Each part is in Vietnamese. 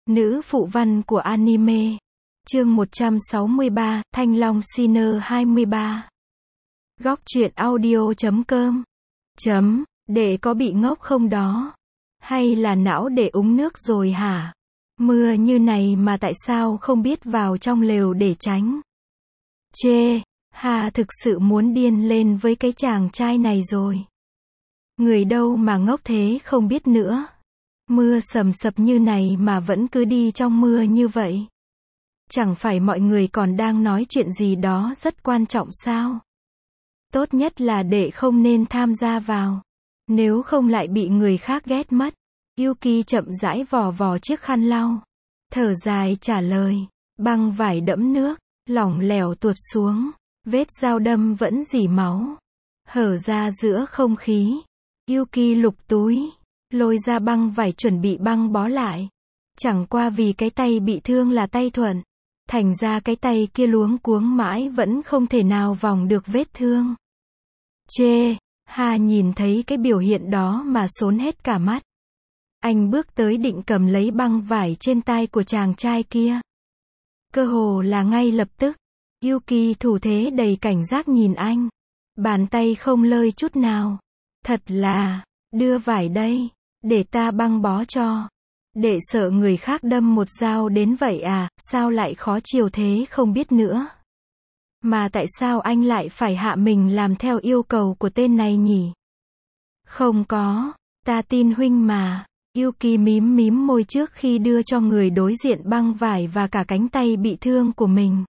Nữ phụ văn của anime. Chương 163, Thanh Long Sinner 23. Góc truyện audio.com. Đệ có bị ngốc không đó? Hay là não đệ uống nước rồi hả? Mưa như này mà tại sao không biết vào trong lều để tránh? Chê, Hà thực sự muốn điên lên với cái chàng trai này rồi. Người đâu mà ngốc thế không biết nữa. Mưa sầm sập như này mà vẫn cứ đi trong mưa như vậy. Chẳng phải mọi người còn đang nói chuyện gì đó rất quan trọng sao? Tốt nhất là đệ không nên tham gia vào. Nếu không lại bị người khác ghét mất. Yuki chậm rãi vò vò chiếc khăn lau. Thở dài trả lời. Băng vải đẫm nước, lỏng lẻo tuột xuống. Vết dao đâm vẫn rỉ máu. Hở ra giữa không khí. Yuki lục túi. Lôi ra băng vải chuẩn bị băng bó lại. Chẳng qua vì cái tay bị thương là tay thuận. Thành ra cái tay kia luống cuống mãi vẫn không thể nào vòng được vết thương. Chê, Hà nhìn thấy cái biểu hiện đó mà xốn hết cả mắt. Anh bước tới định cầm lấy băng vải trên tay của chàng trai kia. Cơ hồ là ngay lập tức, Yuki thủ thế đầy cảnh giác nhìn anh. Bàn tay không lơi chút nào. Thật là, đưa vải đây, để ta băng bó cho. Đệ sợ người khác đâm một dao đến vậy à, sao lại khó chiều thế không biết nữa. Mà tại sao anh lại phải hạ mình làm theo yêu cầu của tên này nhỉ? Không có, ta tin huynh mà. Yuki mím mím môi trước khi đưa cho người đối diện băng vải và cả cánh tay bị thương của mình.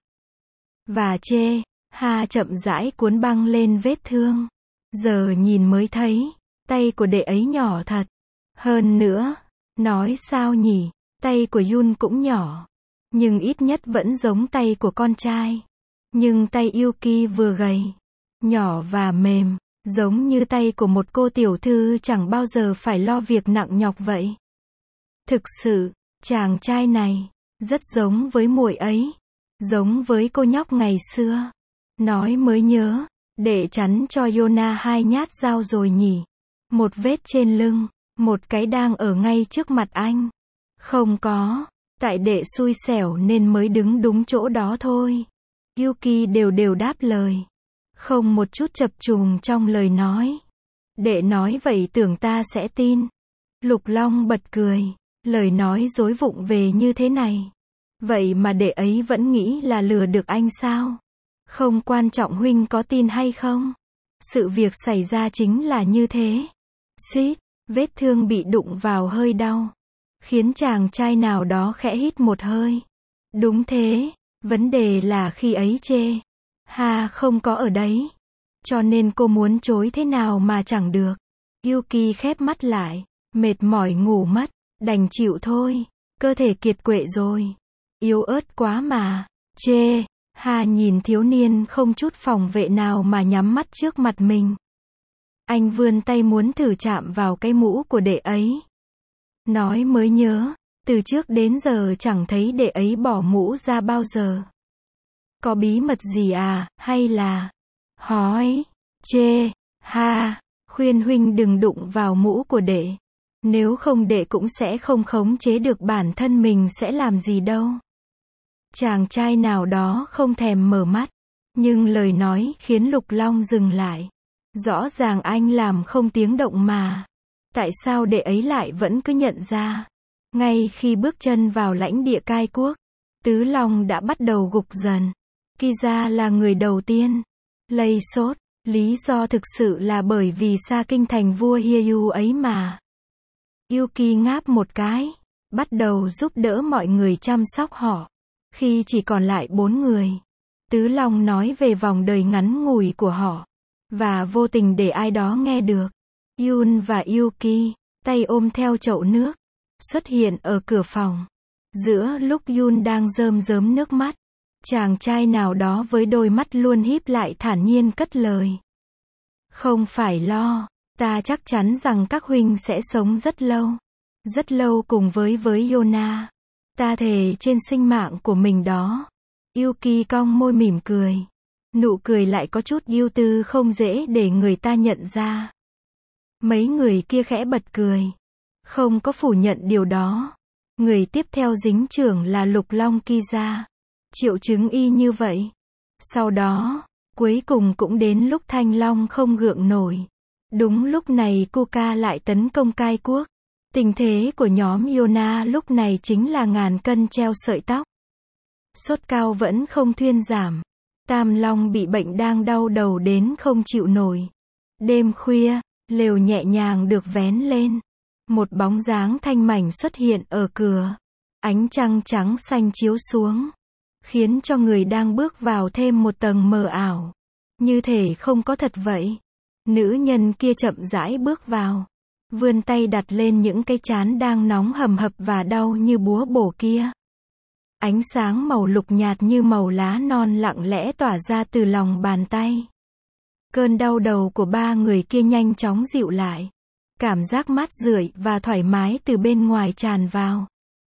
Và chê, Hà chậm rãi cuốn băng lên vết thương. Giờ nhìn mới thấy, tay của đệ ấy nhỏ thật. Hơn nữa, nói sao nhỉ, tay của Yun cũng nhỏ. Nhưng ít nhất vẫn giống tay của con trai. Nhưng tay Yuki vừa gầy, nhỏ và mềm, giống như tay của một cô tiểu thư chẳng bao giờ phải lo việc nặng nhọc vậy. Thực sự, chàng trai này, rất giống với muội ấy. Giống với cô nhóc ngày xưa. Nói mới nhớ, đệ chắn cho Yona 2 nhát dao rồi nhỉ. Một vết trên lưng, một cái đang ở ngay trước mặt anh. Không có, tại đệ xui xẻo nên mới đứng đúng chỗ đó thôi. Yuki đều đều đáp lời. Không một chút chập chùng trong lời nói. Đệ nói vậy tưởng ta sẽ tin. Lục Long bật cười. Lời nói dối vụng về như thế này. Vậy mà đệ ấy vẫn nghĩ là lừa được anh sao? Không quan trọng huynh có tin hay không. Sự việc xảy ra chính là như thế. Xít, vết thương bị đụng vào hơi đau. Khiến chàng trai nào đó khẽ hít một hơi. Đúng thế, vấn đề là khi ấy chê. Hà không có ở đấy. Cho nên cô muốn chối thế nào mà chẳng được. Yuki khép mắt lại, mệt mỏi ngủ mất, đành chịu thôi. Cơ thể kiệt quệ rồi. Yếu ớt quá mà. Chê, Hà nhìn thiếu niên không chút phòng vệ nào mà nhắm mắt trước mặt mình. Anh vươn tay muốn thử chạm vào cái mũ của đệ ấy. Nói mới nhớ, từ trước đến giờ chẳng thấy đệ ấy bỏ mũ ra bao giờ. Có bí mật gì à, hay là... Hỏi, chê, Hà, khuyên huynh đừng đụng vào mũ của đệ. Nếu không đệ cũng sẽ không khống chế được bản thân mình sẽ làm gì đâu. Chàng trai nào đó không thèm mở mắt. Nhưng lời nói khiến Lục Long dừng lại. Rõ ràng anh làm không tiếng động mà. Tại sao đệ ấy lại vẫn cứ nhận ra? Ngay khi bước chân vào lãnh địa cai quốc, Tứ Long đã bắt đầu gục dần. Kiza là người đầu tiên lây sốt. Lý do thực sự là bởi vì xa kinh thành vua Hyeyu ấy mà. Yuki ngáp một cái, bắt đầu giúp đỡ mọi người chăm sóc họ. Khi chỉ còn lại 4 người, Tứ Long nói về vòng đời ngắn ngủi của họ. Và vô tình để ai đó nghe được. Yun và Yuki, tay ôm theo chậu nước, xuất hiện ở cửa phòng. Giữa lúc Yun đang rơm rớm nước mắt, chàng trai nào đó với đôi mắt luôn híp lại thản nhiên cất lời. Không phải lo, ta chắc chắn rằng các huynh sẽ sống rất lâu cùng với Yona. Ta thề trên sinh mạng của mình đó. Yuki cong môi mỉm cười. Nụ cười lại có chút ưu tư không dễ để người ta nhận ra. Mấy người kia khẽ bật cười. Không có phủ nhận điều đó. Người tiếp theo dính chưởng là Lục Long Kiza. Triệu chứng y như vậy. Sau đó, cuối cùng cũng đến lúc Thanh Long không gượng nổi. Đúng lúc này Kuka lại tấn công Cai Quốc. Tình thế của nhóm Yona lúc này chính là ngàn cân treo sợi tóc. Sốt cao vẫn không thuyên giảm. Tam Long bị bệnh đang đau đầu đến không chịu nổi. Đêm khuya, lều nhẹ nhàng được vén lên. Một bóng dáng thanh mảnh xuất hiện ở cửa. Ánh trăng trắng xanh chiếu xuống, khiến cho người đang bước vào thêm một tầng mờ ảo. Như thể không có thật vậy. Nữ nhân kia chậm rãi bước vào. Vươn tay đặt lên những cái trán đang nóng hầm hập và đau như búa bổ kia. Ánh sáng màu lục nhạt như màu lá non lặng lẽ tỏa ra từ lòng bàn tay. Cơn đau đầu của ba người kia nhanh chóng dịu lại. Cảm giác mát rượi và thoải mái từ bên ngoài tràn vào.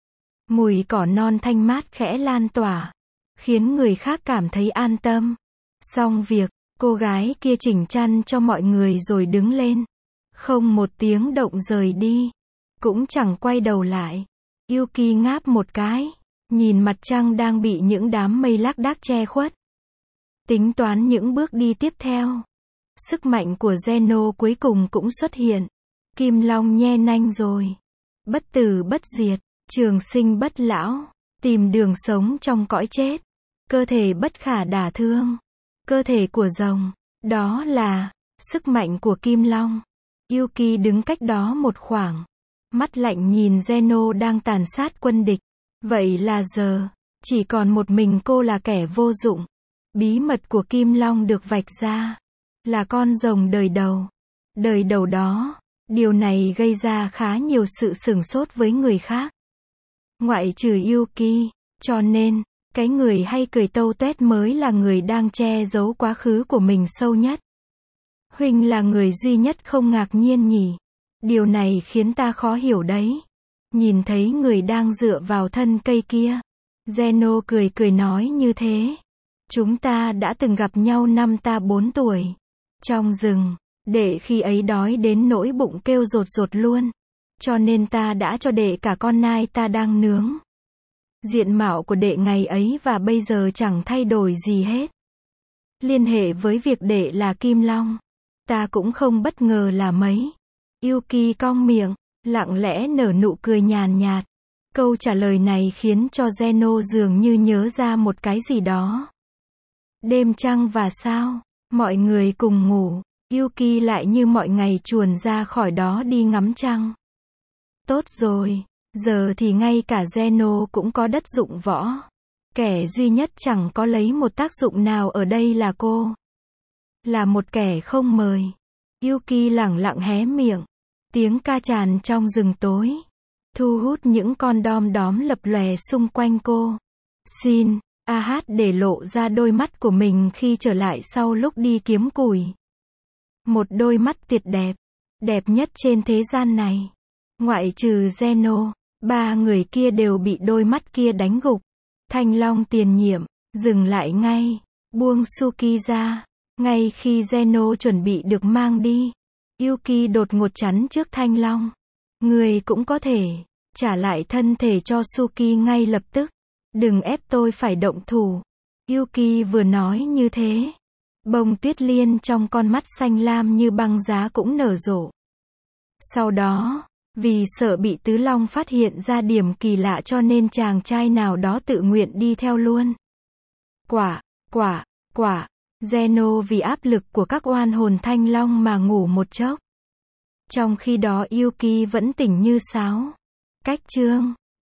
Mùi cỏ non thanh mát khẽ lan tỏa, khiến người khác cảm thấy an tâm. Xong việc, cô gái kia chỉnh chăn cho mọi người rồi đứng lên. Không một tiếng động rời đi. Cũng chẳng quay đầu lại. Yuki ngáp một cái, nhìn mặt trăng đang bị những đám mây lác đác che khuất. Tính toán những bước đi tiếp theo. Sức mạnh của Zeno cuối cùng cũng xuất hiện. Kim Long nhe nanh rồi. Bất tử bất diệt, trường sinh bất lão, tìm đường sống trong cõi chết. Cơ thể bất khả đả thương. Cơ thể của rồng, đó là sức mạnh của Kim Long. Yuki đứng cách đó một khoảng, mắt lạnh nhìn Zeno đang tàn sát quân địch. Vậy là giờ, chỉ còn một mình cô là kẻ vô dụng. Bí mật của Kim Long được vạch ra, là con rồng đời đầu. Đời đầu đó, điều này gây ra khá nhiều sự sửng sốt với người khác. Ngoại trừ Yuki, cho nên, cái người hay cười tâu tuét mới là người đang che giấu quá khứ của mình sâu nhất. Huynh là người duy nhất không ngạc nhiên nhỉ? Điều này khiến ta khó hiểu đấy. Nhìn thấy người đang dựa vào thân cây kia. Zeno cười cười nói như thế. Chúng ta đã từng gặp nhau năm ta 4 tuổi. Trong rừng, đệ khi ấy đói đến nỗi bụng kêu rột rột luôn. Cho nên ta đã cho đệ cả con nai ta đang nướng. Diện mạo của đệ ngày ấy và bây giờ chẳng thay đổi gì hết. Liên hệ với việc đệ là Kim Long, ta cũng không bất ngờ là mấy. Yuki cong miệng, lặng lẽ nở nụ cười nhàn nhạt. Câu trả lời này khiến cho Zeno dường như nhớ ra một cái gì đó. Đêm trăng và sao, mọi người cùng ngủ. Yuki lại như mọi ngày chuồn ra khỏi đó đi ngắm trăng. Tốt rồi, giờ thì ngay cả Zeno cũng có đất dụng võ. Kẻ duy nhất chẳng có lấy một tác dụng nào ở đây là cô. Là một kẻ không mời. Yuki lẳng lặng hé miệng. Tiếng ca tràn trong rừng tối, thu hút những con đom đóm lập lòe xung quanh cô. Xin, Ah để lộ ra đôi mắt của mình khi trở lại sau lúc đi kiếm củi. Một đôi mắt tuyệt đẹp, đẹp nhất trên thế gian này. Ngoại trừ Zeno, ba người kia đều bị đôi mắt kia đánh gục. Thanh Long tiền nhiệm, dừng lại ngay, buông Suki ra. Ngay khi Zeno chuẩn bị được mang đi, Yuki đột ngột chắn trước Thanh Long. Người cũng có thể trả lại thân thể cho Suki ngay lập tức. Đừng ép tôi phải động thủ. Yuki vừa nói như thế, bông tuyết liên trong con mắt xanh lam như băng giá cũng nở rộ. Sau đó, vì sợ bị Tứ Long phát hiện ra điểm kỳ lạ cho nên chàng trai nào đó tự nguyện đi theo luôn. Quả, Zeno vì áp lực của các oan hồn Thanh Long mà ngủ một chốc. Trong khi đó Yuki vẫn tỉnh như sáo. Cách chương